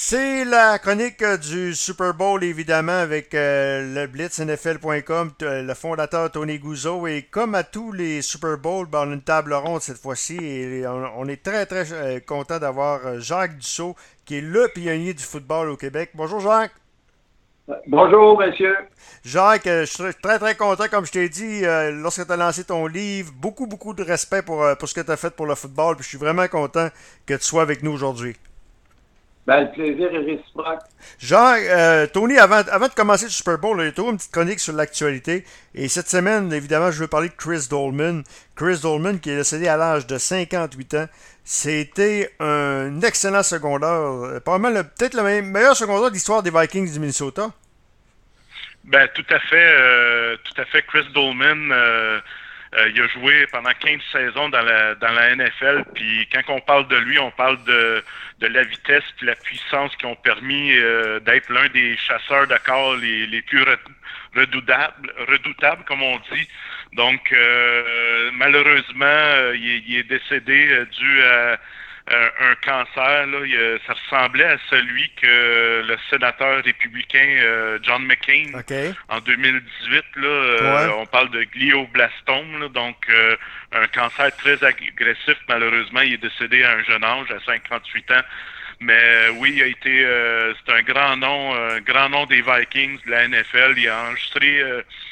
C'est la chronique du Super Bowl, évidemment, avec le blitznfl.com, le fondateur Tony Guzzo. Et comme à tous les Super Bowls, ben, on a une table ronde cette fois-ci. Et on est très, très content d'avoir Jacques Dussault, qui est le pionnier du football au Québec. Bonjour, Jacques. Bonjour, monsieur. Jacques, je suis très, très content, comme je t'ai dit, lorsque tu as lancé ton livre. Beaucoup, beaucoup de respect pour ce que tu as fait pour le football. Puis je suis vraiment content que tu sois avec nous aujourd'hui. Ben, le plaisir est réciproque. Jean, Tony, avant de commencer le Super Bowl, il y a toujours une petite chronique sur l'actualité. Et cette semaine, évidemment, je veux parler de Chris Dolman. Chris Dolman, qui est décédé à l'âge de 58 ans. C'était un excellent secondaire. Probablement peut-être le meilleur secondaire de l'histoire des Vikings du Minnesota. Ben, tout à fait. Chris Dolman, il a joué pendant 15 saisons dans la NFL. Puis quand on parle de lui, on parle de la vitesse et la puissance qui ont permis d'être l'un des chasseurs de corps les plus redoutables, comme on dit. Donc, malheureusement, il est décédé dû à un cancer. Là. Ça ressemblait à celui que le sénateur républicain John McCain, OK. en 2018, là, Ouais. on parle de glioblastome, là, donc un cancer très agressif. Malheureusement, il est décédé à un jeune âge, à 58 ans. Mais oui, il a été, c'est un grand nom des Vikings, de la NFL. Il a enregistré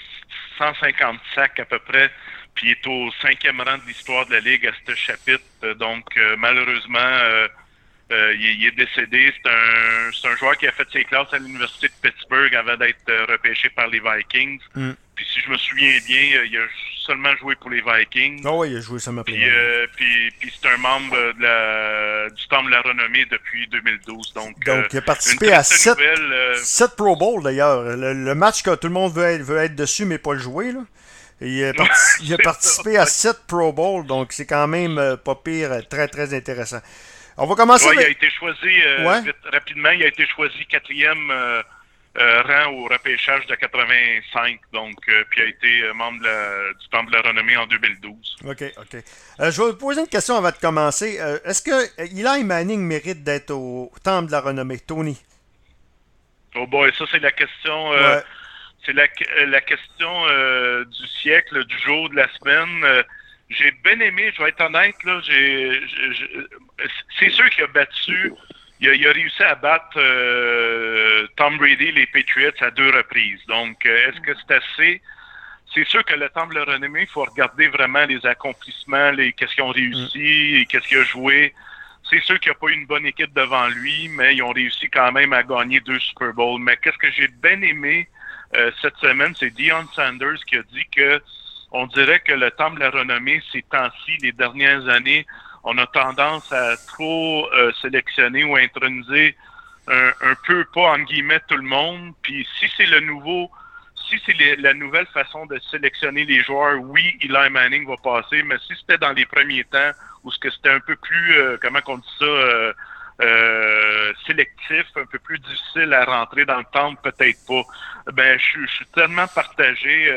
150 sacs à peu près, puis il est au 5e rang de l'histoire de la Ligue à ce chapitre. Donc, malheureusement, il est décédé. C'est un joueur qui a fait ses classes à l'Université de Pittsburgh avant d'être repêché par les Vikings. Mm. Puis si je me souviens bien, il a seulement joué pour les Vikings. Oh oui, il a joué ça m'a pris. Puis c'est un membre du Temple de la Renommée depuis 2012. Donc, Donc, il a une participé à triste nouvelle. 7 Pro Bowl d'ailleurs. Le match que tout le monde veut être dessus, mais pas le jouer. Là. Il a participé à 7 Pro Bowl, donc c'est quand même pas pire, très très intéressant. On va commencer Ouais, il a avec. été choisi Ouais. rapidement. Il a été choisi 4e rang au repêchage de 85. Donc, puis il a été membre du Temple de la Renommée en 2012. OK, OK. Je vais vous poser une question avant de commencer. Est-ce que Eli Manning mérite d'être au Temple de la Renommée, Tony? Oh boy, ça c'est la question. Ouais. C'est la question du siècle, du jour, de la semaine. J'ai bien aimé, je vais être honnête, là, c'est sûr qu'il a battu, il a réussi à battre Tom Brady, les Patriots, à 2 reprises. Donc, est-ce que c'est assez? C'est sûr que le Temple de la Renommée, il faut regarder vraiment les accomplissements, qu'est-ce qu'ils ont réussi, qu'est-ce qu'il a joué. C'est sûr qu'il n'y a pas eu une bonne équipe devant lui, mais ils ont réussi quand même à gagner 2 Super Bowls. Mais qu'est-ce que j'ai bien aimé cette semaine, c'est Deion Sanders qui a dit que on dirait que le Temple de la Renommée, ces temps-ci, les dernières années, on a tendance à trop sélectionner ou introniser un peu, pas en guillemets, tout le monde. Puis si c'est la nouvelle façon de sélectionner les joueurs, oui, Eli Manning va passer, mais si c'était dans les premiers temps, où ce que c'était un peu plus, comment on dit ça, sélectif, un peu plus difficile à rentrer dans le temple, peut-être pas. Ben, je suis tellement partagé.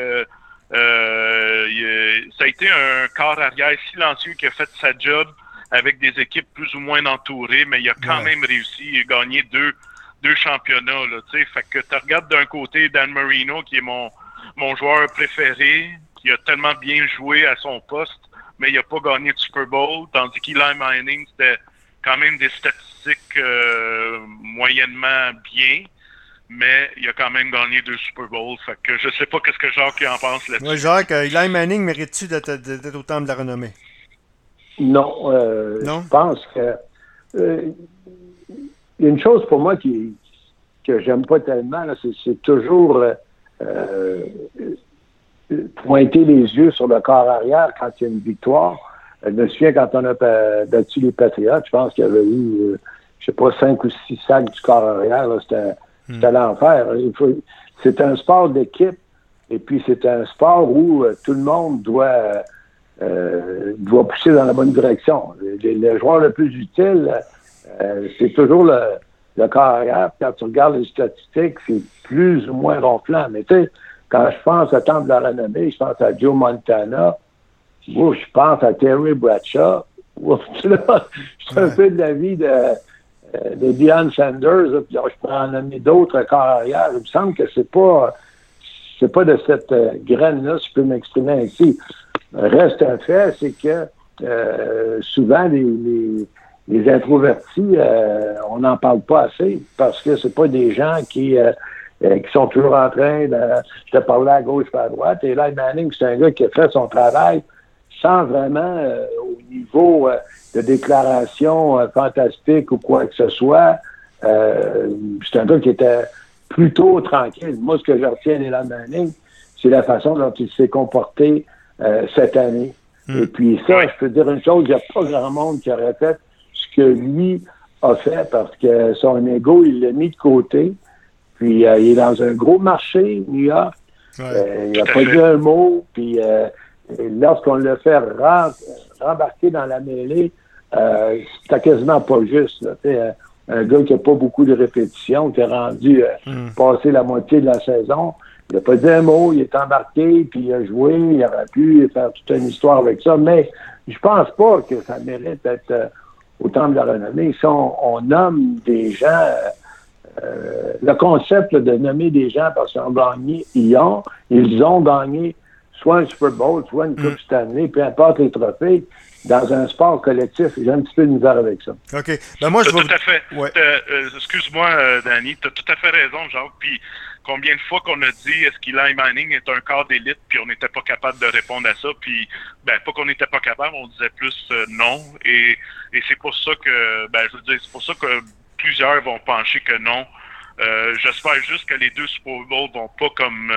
Ça a été un corps arrière silencieux qui a fait sa job avec des équipes plus ou moins entourées, mais il a quand même réussi à gagner deux championnats. Là, fait que tu regardes d'un côté Dan Marino, qui est mon joueur préféré, qui a tellement bien joué à son poste, mais il n'a pas gagné de Super Bowl, tandis qu'Eli Manning, c'était quand même des statistiques moyennement bien, mais il a quand même gagné 2 Super Bowls. Fait que je sais pas qu'est-ce que Jacques en pense là-dessus. Ouais, Jacques, Eli Manning mérite-tu d'être au Temple de la Renommée? Non, Non? je pense que il y a une chose pour moi que j'aime pas tellement, là, c'est toujours pointer les yeux sur le corps arrière quand il y a une victoire. Je me souviens quand on a battu les Patriots, je pense qu'il y avait eu, je sais pas, 5 ou 6 sacs du corps arrière. Là, c'était l'enfer. C'est un sport d'équipe et puis c'est un sport où tout le monde doit pousser dans la bonne direction. Le joueur le plus utile, c'est toujours le corps arrière. Quand tu regardes les statistiques, c'est plus ou moins ronflant. Mais tu sais, quand je pense à Temple de la Renommée, je pense à Joe Montana, je pense à Terry Bradshaw. Là, je suis un peu de l'avis de de Deion Sanders, là, puis je peux en nommer d'autres corps arrière. Il me semble que c'est pas de cette graine-là, si je peux m'exprimer ainsi. Reste un fait, c'est que souvent, les introvertis, on n'en parle pas assez parce que c'est pas des gens qui sont toujours en train de parler à gauche et à droite. Et Eli Manning, c'est un gars qui a fait son travail sans vraiment, au niveau de déclaration fantastique ou quoi que ce soit. C'est un gars qui était plutôt tranquille. Moi, ce que je retiens d'Eli Manning, c'est la façon dont il s'est comporté cette année. Et puis ça, je peux dire une chose, il n'y a pas grand monde qui aurait fait ce que lui a fait parce que son ego, il l'a mis de côté. Puis il est dans un gros marché, New York. Il n'a pas dit un mot. Puis lorsqu'on le fait rembarquer dans la mêlée, c'était quasiment pas juste. Là, un gars qui n'a pas beaucoup de répétitions, qui est rendu passer la moitié de la saison. Il n'a pas dit un mot, il est embarqué, puis il a joué, il aurait pu faire toute une histoire avec ça, mais je pense pas que ça mérite d'être au temple de la renommée. Si on nomme des gens, le concept de nommer des gens parce qu'ils ont gagné, ils ont gagné soit un Super Bowl, soit une Coupe Stanley, peu importe les trophées, dans un sport collectif, j'ai un petit peu de misère avec ça. OK. Ben moi, tout à fait. Ouais. Excuse-moi, Danny, tu as tout à fait raison, Jacques. Puis combien de fois qu'on a dit est-ce qu'Eli Manning est un corps d'élite, puis on n'était pas capable de répondre à ça, puis pas qu'on n'était pas capable, on disait plus non. Et c'est pour ça que, je veux dire, c'est pour ça que plusieurs vont pencher que non. J'espère juste que les 2 Super Bowls vont pas comme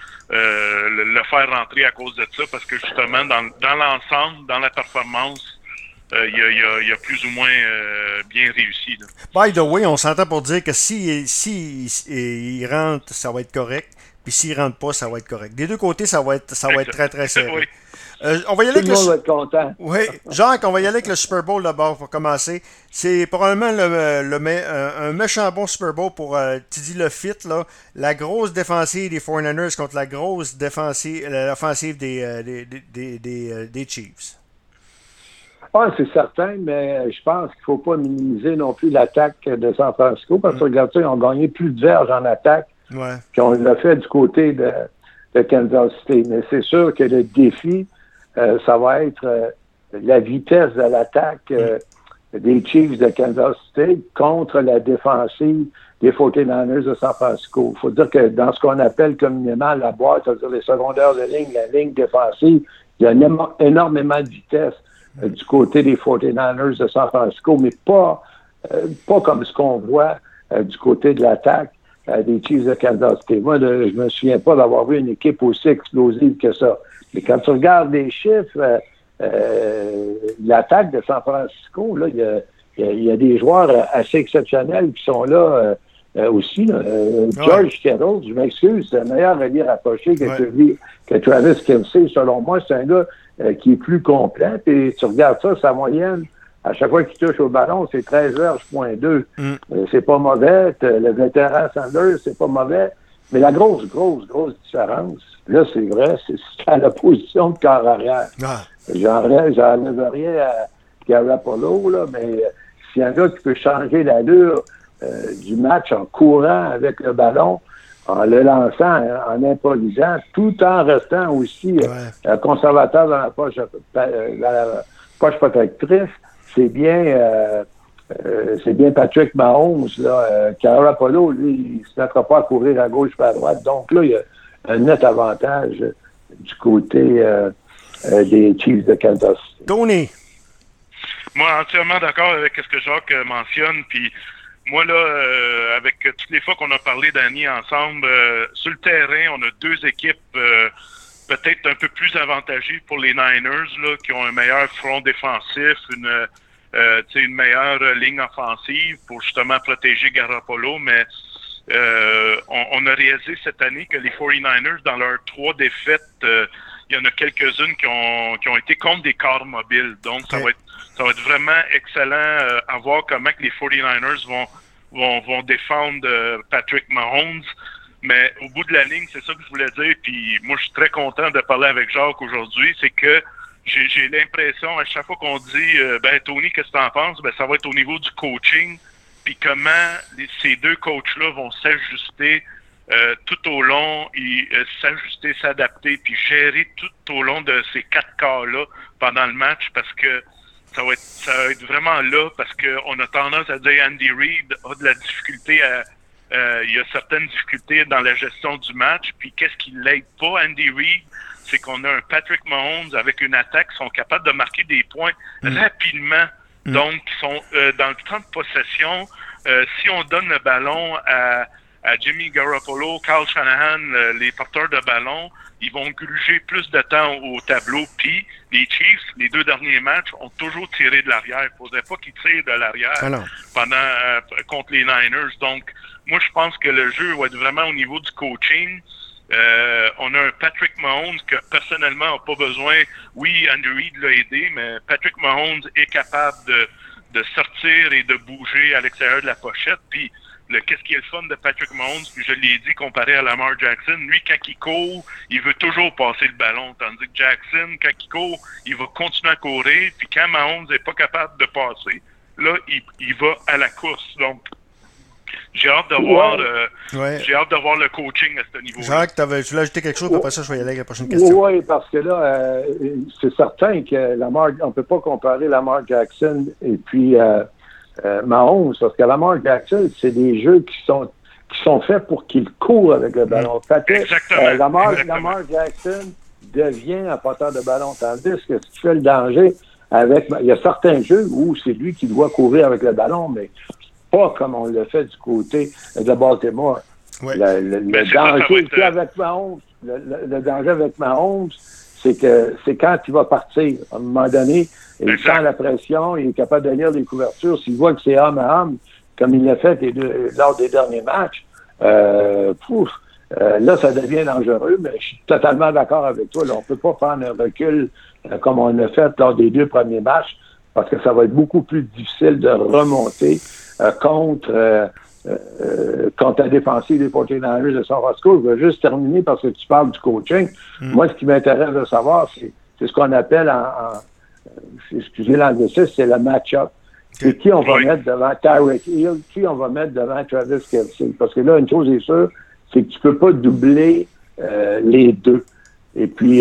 le faire rentrer à cause de ça, parce que justement, dans l'ensemble, dans la performance, il a plus ou moins bien réussi. Là. By the way, on s'entend pour dire que si il rentre, ça va être correct. Puis s'il rentre pas, ça va être correct. Des deux côtés, ça va être très, très serré. Oui. On va y aller Tout le monde va être content. Oui, Jacques, on va y aller avec le Super Bowl d'abord pour commencer. C'est probablement un méchant bon Super Bowl pour, tu dis le fit, là, la grosse défensive des 49ers contre la grosse l'offensive des Chiefs. Ah, c'est certain, mais je pense qu'il ne faut pas minimiser non plus l'attaque de San Francisco parce que, regarde ça, ils ont gagné plus de verges en attaque qu'on l'a fait du côté de Kansas City. Mais c'est sûr que le défi, ça va être la vitesse de l'attaque des Chiefs de Kansas City contre la défensive des 49ers de San Francisco. Il faut dire que dans ce qu'on appelle communément la boîte, c'est-à-dire les secondaires de ligne, la ligne défensive, il y a énormément de vitesse du côté des 49ers de San Francisco, mais pas comme ce qu'on voit du côté de l'attaque des Chiefs de Kansas City. Moi, je me souviens pas d'avoir vu une équipe aussi explosive que ça. Mais quand tu regardes les chiffres, l'attaque de San Francisco, là, il y a des joueurs assez exceptionnels qui sont là aussi. Là. George Kittle, je m'excuse, c'est un meilleur allié rapproché que Travis Kelce. Selon moi, c'est un gars qui est plus complet. Et tu regardes ça, sa moyenne, à chaque fois qu'il touche au ballon, c'est 13,2. C'est pas mauvais. Le vétéran Sanders, c'est pas mauvais. Mais la grosse différence, là, c'est vrai, c'est à la position de corps arrière. J'enlève rien à Garoppolo, là, mais s'il y a un gars qui peut changer l'allure du match en courant avec le ballon, en le lançant, en improvisant, tout en restant aussi conservateur dans la poche protectrice, c'est bien Patrick Mahomes. Garoppolo, lui, il ne se mettra pas à courir à gauche et à droite. Donc là, il y a un net avantage du côté des Chiefs de Kansas City. Tony? Moi, entièrement d'accord avec ce que Jacques mentionne. Puis moi, là, avec toutes les fois qu'on a parlé d'Annie ensemble, sur le terrain, on a 2 équipes peut-être un peu plus avantagées pour les Niners, là, qui ont un meilleur front défensif, une meilleure ligne offensive pour justement protéger Garoppolo, mais on a réalisé cette année que les 49ers, dans leurs 3 défaites, il y en a quelques-unes qui ont été contre des corps mobiles. Donc, ça va être vraiment excellent à voir comment que les 49ers vont défendre Patrick Mahomes. Mais au bout de la ligne, c'est ça que je voulais dire. Puis moi, je suis très content de parler avec Jacques aujourd'hui. C'est que j'ai l'impression, à chaque fois qu'on dit Tony, qu'est-ce que tu en penses? Ça va être au niveau du coaching puis comment ces deux coachs-là vont s'ajuster tout au long, s'ajuster, s'adapter, puis gérer tout au long de ces 4 quarts-là pendant le match, parce que ça va être vraiment là, parce qu'on a tendance à dire Andy Reid a de la difficulté il y a certaines difficultés dans la gestion du match, puis qu'est-ce qui l'aide pas, Andy Reid? C'est qu'on a un Patrick Mahomes avec une attaque qui sont capables de marquer des points rapidement. Donc, ils sont dans le temps de possession. Si on donne le ballon à Jimmy Garoppolo, Kyle Shanahan, les porteurs de ballon, ils vont gruger plus de temps au tableau. Puis, les Chiefs, les 2 derniers matchs, ont toujours tiré de l'arrière. Il ne faudrait pas qu'ils tirent de l'arrière contre les Niners. Donc, moi, je pense que le jeu va être vraiment au niveau du coaching. On a un Patrick Mahomes que personnellement n'a pas besoin. Oui, Andy Reid l'a aidé, mais Patrick Mahomes est capable de sortir et de bouger à l'extérieur de la pochette. Puis qu'est-ce qui est le fun de Patrick Mahomes, puis je l'ai dit comparé à Lamar Jackson, lui quand il court, il veut toujours passer le ballon, tandis que Jackson, quand il court, il va continuer à courir, puis quand Mahomes n'est pas capable de passer, là, il va à la course. Donc, j'ai hâte de voir j'ai hâte de voir le coaching à ce niveau-là. Jacques, tu voulais ajouter quelque chose, puis après ça, je vais y aller avec la prochaine question. Oui, parce que là, c'est certain que on ne peut pas comparer Lamar Jackson et puis Mahomes, parce que Lamar Jackson, c'est des jeux qui sont faits pour qu'il court avec le ballon. Exactement. Lamar Jackson devient un porteur de ballon, tandis que ce qui fait le danger il y a certains jeux où c'est lui qui doit courir avec le ballon, mais pas comme on le fait du côté de Baltimore. Ouais. Le danger avec Mahomes, le danger avec Mahomes, c'est que c'est quand il va partir. À un moment donné, il sent la pression, il est capable de lire les couvertures. S'il voit que c'est homme à homme, comme il l'a fait lors des derniers matchs, là, ça devient dangereux, mais je suis totalement d'accord avec toi. Là, on ne peut pas prendre un recul comme on l'a fait lors des 2 premiers matchs, parce que ça va être beaucoup plus difficile de remonter contre la défensive des 49ers de San Francisco. Je veux juste terminer parce que tu parles du coaching. Moi, ce qui m'intéresse de savoir, c'est ce qu'on appelle excusez l'anglicisme, c'est le match-up. C'est qui on va mettre devant Tyreek Hill, qui on va mettre devant Travis Kelce. Parce que là, une chose est sûre, c'est que tu peux pas doubler les deux. Et puis,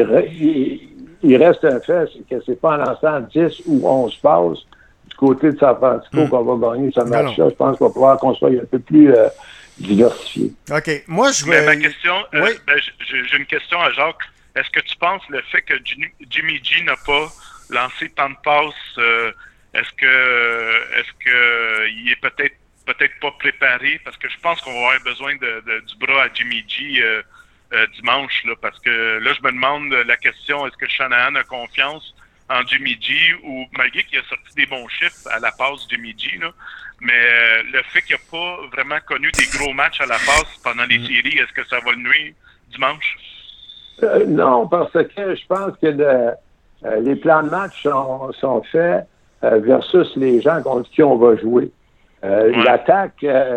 il reste un fait, c'est que c'est pas en lançant 10 ou 11 passes du côté de San Francisco qu'on va gagner ce match-là. Je pense qu'on va pouvoir qu'on soit un peu plus diversifié. OK. Moi, Mais ma question, j'ai une question à Jacques. Est-ce que tu penses le fait que Jimmy G n'a pas lancé tant de passes, est-ce que il est peut-être pas préparé? Parce que je pense qu'on va avoir besoin du bras à Jimmy G dimanche, là, parce que là, je me demande la question, est-ce que Shanahan a confiance en Jimmy G, ou malgré qu'il a sorti des bons chiffres à la passe Jimmy G, là, mais le fait qu'il n'a pas vraiment connu des gros matchs à la passe pendant les séries, est-ce que ça va le nuire dimanche? Non, parce que je pense que les plans de match sont faits versus les gens contre qui on va jouer. L'attaque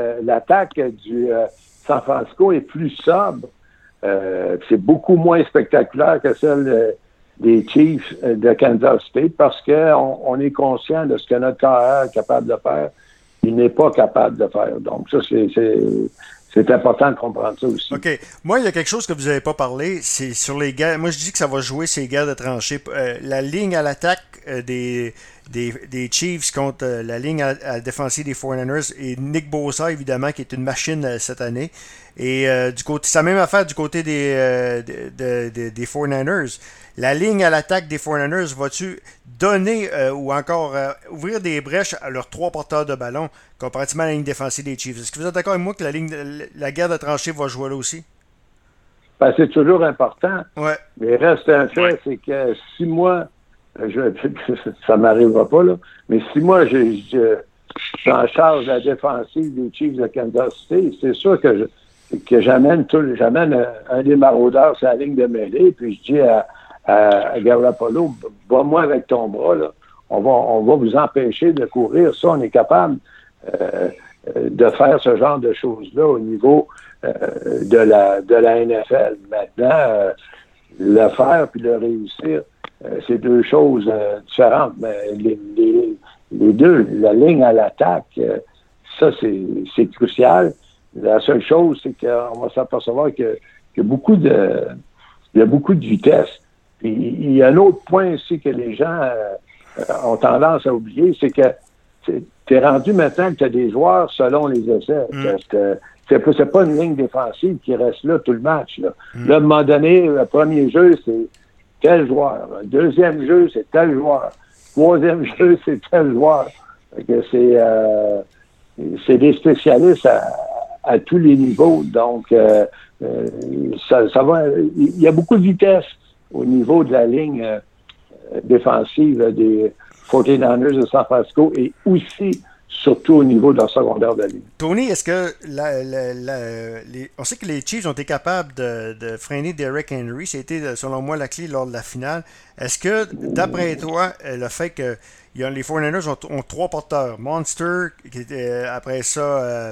du San Francisco est plus sobre. C'est beaucoup moins spectaculaire que celle des Chiefs de Kansas State parce qu'on est conscient de ce que notre carrière est capable de faire. Il n'est pas capable de faire. Donc, ça, c'est important de comprendre ça aussi. OK. Moi, il y a quelque chose que vous n'avez pas parlé, c'est sur les guerres. Moi, je dis que ça va jouer ces guerres de tranchées. La ligne à l'attaque des Chiefs contre la ligne à la défensive des 49ers et Nick Bosa, évidemment, qui est une machine cette année. Et du côté, c'est la même affaire du côté des 49ers. La ligne à l'attaque des 49ers, vas-tu donner ou encore ouvrir des brèches à leurs 3 porteurs de ballon comparativement à la ligne défensive des Chiefs? Est-ce que vous êtes d'accord avec moi que la guerre de tranchées va jouer là aussi? Ben, c'est toujours important. Ouais. Mais reste un fait, c'est que si moi, ça m'arrivera pas, là, mais si moi, je suis en charge de la défensive des Chiefs de Kansas City, c'est sûr que j'amène un des maraudeurs sur la ligne de mêlée, puis je dis à Garoppolo, va-moi avec ton bras, là. On va vous empêcher de courir. Ça, on est capable de faire ce genre de choses-là au niveau de la NFL. Maintenant, le faire puis le réussir, c'est 2 choses différentes. Mais les deux, la ligne à l'attaque, ça, c'est crucial. La seule chose, c'est qu'on va s'apercevoir qu'il y a beaucoup de vitesse. Puis, il y a un autre point aussi que les gens ont tendance à oublier, c'est que tu es rendu maintenant que tu as des joueurs selon les essais. C'est pas une ligne défensive qui reste là tout le match. Là, à un moment donné, le premier jeu, c'est tel joueur. Le deuxième jeu, c'est tel joueur. Le troisième jeu, c'est tel joueur. C'est des spécialistes à tous les niveaux. Donc, ça va. Il y a beaucoup de vitesse au niveau de la ligne défensive des 49ers de San Francisco et aussi, surtout au niveau de leur secondaire de ligne. Tony, est-ce que on sait que les Chiefs ont été capables de freiner Derrick Henry, c'était selon moi la clé lors de la finale. Est-ce que, d'après toi, le fait que les 49ers ont 3 porteurs, Monster, après ça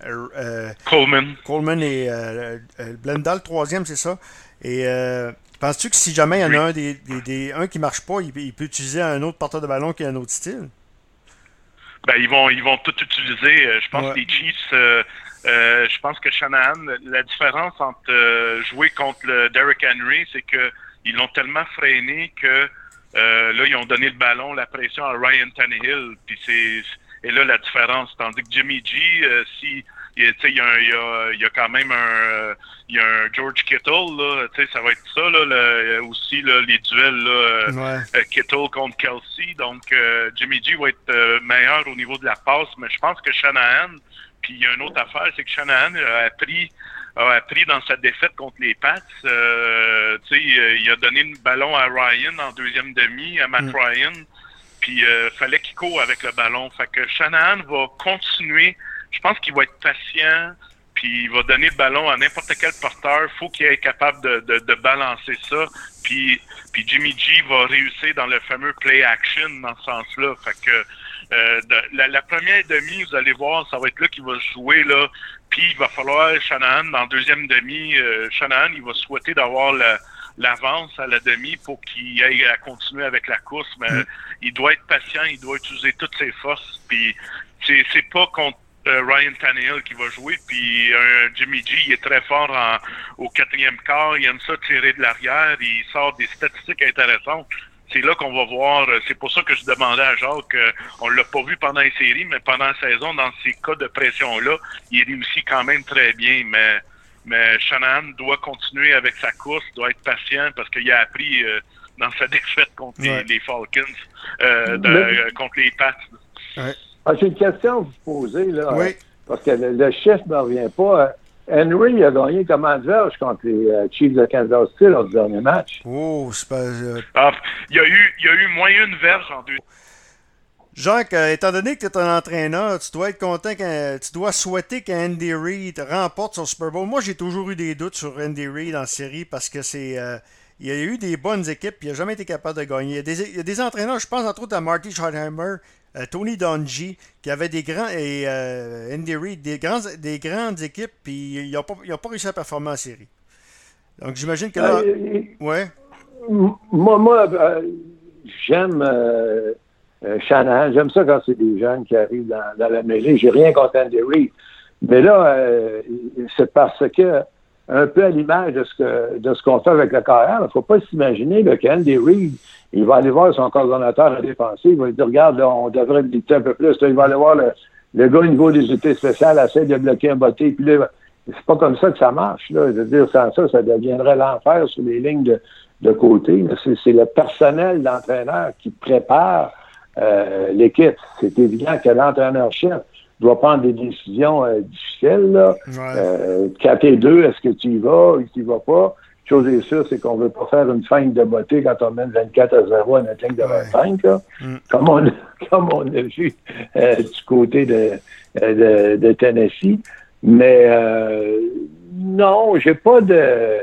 Coleman et Blendal, le 3e, c'est ça. Et penses-tu que si jamais il y en a un qui ne marche pas, il peut utiliser un autre porteur de ballon qui a un autre style? Ben, ils vont tout utiliser. Je pense que les Chiefs, je pense que Shanahan, la différence entre jouer contre le Derrick Henry, c'est qu'ils l'ont tellement freiné que là, ils ont donné le ballon, la pression à Ryan Tannehill. Puis et là, la différence. Tandis que Jimmy G, il y a quand même un George Kittle, là, ça va être ça, là, aussi là, les duels là, Kittle contre Kelsey. Donc, Jimmy G va être meilleur au niveau de la passe, mais je pense que Shanahan, puis il y a une autre affaire, c'est que Shanahan a appris dans sa défaite contre les Pats. Il a donné le ballon à Ryan en deuxième demi, à Matt Ryan, puis fallait qu'il court avec le ballon. Fait que Shanahan va continuer. Je pense qu'il va être patient, puis il va donner le ballon à n'importe quel porteur. Faut qu'il soit capable de balancer ça. Puis Jimmy G va réussir dans le fameux play action dans ce sens-là. Fait que la première demi, vous allez voir, ça va être là qu'il va jouer là. Puis il va falloir Shanahan dans deuxième demi. Shanahan, il va souhaiter d'avoir l'avance à la demi pour qu'il aille à continuer avec la course. Mais il doit être patient, il doit utiliser toutes ses forces. Puis c'est pas contre Ryan Tannehill qui va jouer, puis Jimmy G, il est très fort au 4e quart, il aime ça tirer de l'arrière, il sort des statistiques intéressantes. C'est là qu'on va voir, c'est pour ça que je demandais à Jacques, on l'a pas vu pendant les séries, mais pendant la saison, dans ces cas de pression-là, il réussit quand même très bien, mais Shanahan doit continuer avec sa course, doit être patient, parce qu'il a appris dans sa défaite contre les Falcons, contre les Pats. Ouais. J'ai une question à vous poser, là, parce que le chef ne me revient pas. Henry a gagné comment de verges contre les Chiefs de Kansas City lors du dernier match? Oh, c'est pas... il y a eu moyen de verge en deux. Jacques, étant donné que tu es un entraîneur, tu dois être content, tu dois souhaiter qu'Andy Reid remporte son Super Bowl. Moi, j'ai toujours eu des doutes sur Andy Reid en série parce que il y a eu des bonnes équipes et il n'a jamais été capable de gagner. Il y a des entraîneurs, je pense entre autres à Marty Schottenheimer, Tony Dungy, qui avait des grands, et Andy Reid, des grandes équipes, puis ils n'ont pas réussi à performer en série. Donc j'imagine que là... Moi, j'aime Shanahan. J'aime ça quand c'est des jeunes qui arrivent dans la mêlée. J'ai rien contre Andy Reid. Mais là, c'est parce que, un peu à l'image de ce qu'on fait avec le carrière, il ne faut pas s'imaginer qu'Andy Reid, il va aller voir son coordonnateur à défenser, il va lui dire, regarde, là, on devrait militer un peu plus. Là, il va aller voir le gars au niveau des unités spéciales, essaie de bloquer un botté. Puis là, c'est pas comme ça que ça marche. Là. Je veux dire, sans ça deviendrait l'enfer sur les lignes de côté. C'est le personnel d'entraîneur qui prépare l'équipe. C'est évident que l'entraîneur-chef doit prendre des décisions difficiles. Là. 4-2, est-ce que tu y vas ou tu y vas pas? Chose est sûre, c'est qu'on ne veut pas faire une feinte de beauté quand on mène 24-0 à notre ligne de 25, là. Comme on a vu du côté de Tennessee. Mais non, j'ai pas de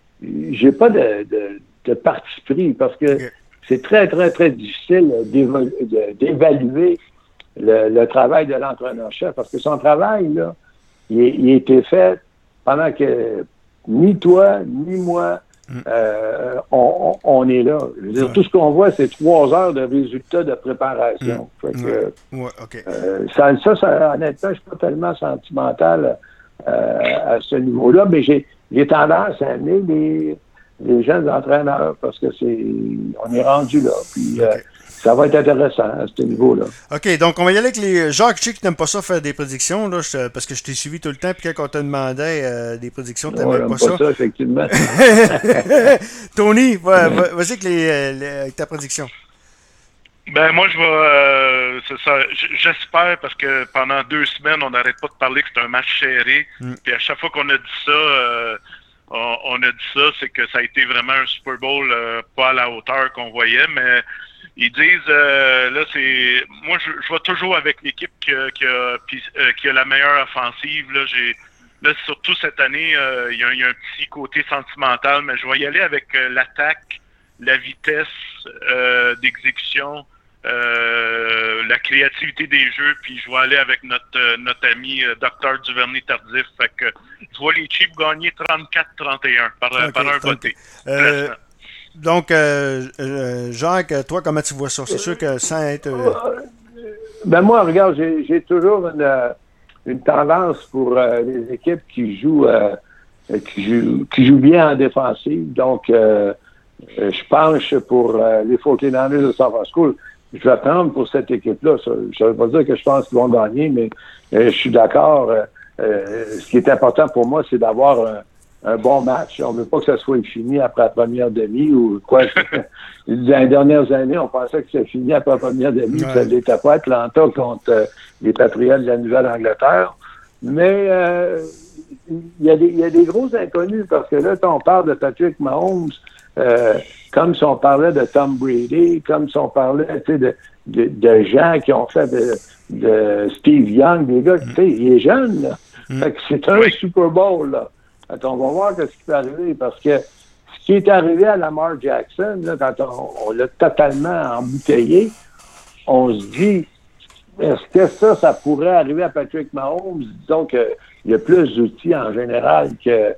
parti pris parce que c'est très, très, très difficile d'évaluer le travail de l'entraîneur-chef parce que son travail, là, il a été fait pendant que ni toi, ni moi, on est là. Je veux dire, tout ce qu'on voit, c'est 3 heures de résultats de préparation. Fait que, ça, honnêtement, je suis pas tellement sentimental à ce niveau-là, mais j'ai tendance à aimer les jeunes entraîneurs parce que on est rendu là. Puis ça va être intéressant à ce niveau-là. OK, donc on va y aller avec les... Jacques, je sais que tu n'aimes pas ça faire des prédictions, là, parce que je t'ai suivi tout le temps, puis quand on te demandait des prédictions, tu n'aimais pas ça. Effectivement. Tony, vas-y avec ta prédiction. Ben moi je vais c'est ça, j'espère parce que pendant 2 semaines on n'arrête pas de parler que c'est un match serré. Puis à chaque fois qu'on a dit ça, on a dit ça, c'est que ça a été vraiment un Super Bowl pas à la hauteur qu'on voyait, mais ils disent là c'est moi je vais toujours avec l'équipe qui a la meilleure offensive. Là surtout cette année, il y a un petit côté sentimental, mais je vais y aller avec l'attaque, la vitesse d'exécution. La créativité des jeux, puis je vais aller avec notre ami Dr Duvernay-Tardif. Fait que je vois les Chiefs gagner 34-31 par un voté. Donc, Jacques, toi, comment tu vois ça? C'est sûr que sans être... Ben moi, regarde, j'ai toujours une tendance pour les équipes qui jouent bien en défensive. Donc, je penche pour les 49ers de San Francisco. Je vais prendre pour cette équipe-là. Ça ne veut pas dire que je pense qu'ils vont gagner, mais je suis d'accord. Ce qui est important pour moi, c'est d'avoir un bon match. On ne veut pas que ça soit fini après la première demi ou quoi. Dans les dernières années, on pensait que c'était fini après la première demi. Ouais. Ça n'était pas Atlanta contre les Patriots de la Nouvelle-Angleterre. Mais il y a des gros inconnus parce que là, on parle de Patrick Mahomes. Comme si on parlait de Tom Brady, comme si on parlait de gens qui ont fait de Steve Young, des gars, il est jeune, là. Fait que c'est un Super Bowl, là. Fait on va voir ce qui peut arriver, parce que ce qui est arrivé à Lamar Jackson, là, quand on l'a totalement embouteillé, on se dit, est-ce que ça pourrait arriver à Patrick Mahomes? Disons qu'il y a plus d'outils en général que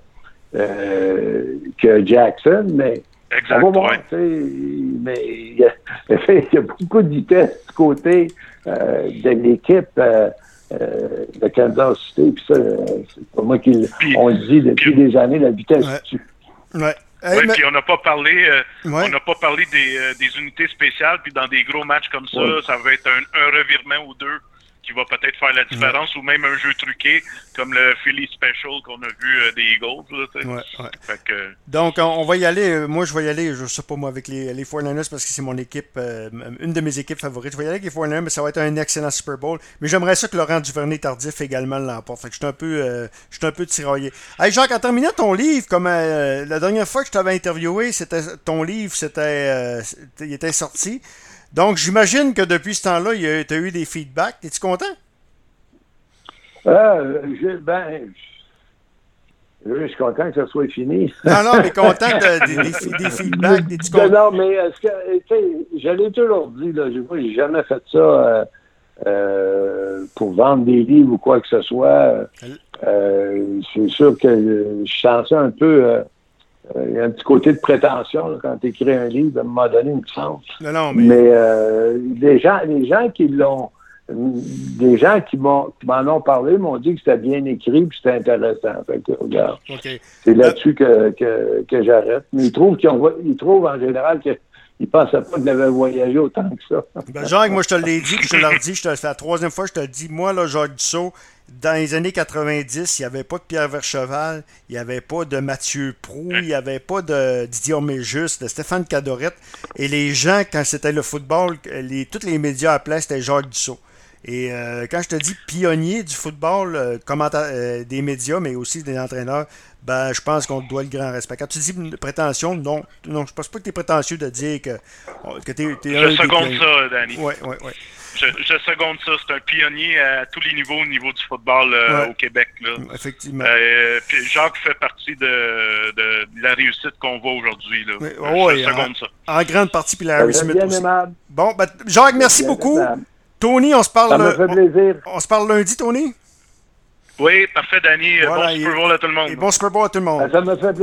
Jackson, mais exact, on va voir, mais il y a beaucoup de vitesse du côté de l'équipe de Kansas City, puis ça, c'est pas moi on le dit depuis des années, la vitesse tue. Ouais. Puis on n'a pas parlé des unités spéciales, puis dans des gros matchs comme ça, ça va être un revirement ou deux qui va peut-être faire la différence, ou même un jeu truqué, comme le Philly Special qu'on a vu des Eagles. Fait que... Donc, on va y aller. Moi, je vais y aller, je sais pas moi, avec les 49ers, parce que c'est mon équipe, une de mes équipes favorites. Je vais y aller avec les 49ers, mais ça va être un excellent Super Bowl. Mais j'aimerais ça que Laurent Duvernay-Tardif également l'emporte. Fait que je suis un peu tiraillé. Hey, Jacques, en terminant ton livre, comme la dernière fois que je t'avais interviewé, ton livre, il était sorti. Donc, j'imagine que depuis ce temps-là, tu as eu des feedbacks. Es-tu content? Je suis content que ça soit fini. Non, mais content des feedbacks. Es-tu content? Non, mais est-ce que, je l'ai toujours dit, là, j'ai jamais fait ça pour vendre des livres ou quoi que ce soit. C'est sûr que je sens ça un peu... il y a un petit côté de prétention là, quand tu écris un livre, à un moment donné, il me semble. Mais les gens qui l'ont, des gens qui m'en ont parlé m'ont dit que c'était bien écrit et c'était intéressant. Fait que, regarde, c'est là-dessus que j'arrête. Mais ils trouvent en général qu'ils ne pensaient pas que j'avais voyagé autant que ça. Jacques, moi je te l'ai dit, puis je te l'ai redit, c'est la 3e fois que je te le dis. Moi, là, Jacques Dussault, dans les années 90, il n'y avait pas de Pierre Vercheval, il n'y avait pas de Mathieu Proulx, il n'y avait pas de Didier Orméjus, de Stéphane Cadorette. Et les gens, quand c'était le football, tous les médias appelaient, c'était Jacques Dussault. Et quand je te dis pionnier du football, des médias, mais aussi des entraîneurs, je pense qu'on te doit le grand respect. Quand tu dis prétention, non, je pense pas que tu es prétentieux de dire que tu es un. Je seconde ça, Danny. Oui. Je seconde ça. C'est un pionnier à tous les niveaux, au niveau du football au Québec. Là. Effectivement. Puis Jacques fait partie de la réussite qu'on voit aujourd'hui. Là. Je seconde ça. En grande partie, puis Larry Smith aussi. Aimable. Bon, Jacques, merci beaucoup. Aimable. Tony, on se parle. Ça me fait plaisir. On se parle lundi, Tony? Oui, parfait, Danny. Bon Super Bowl à tout le monde. Et bon Super Bowl à tout le monde. Ça me fait plaisir.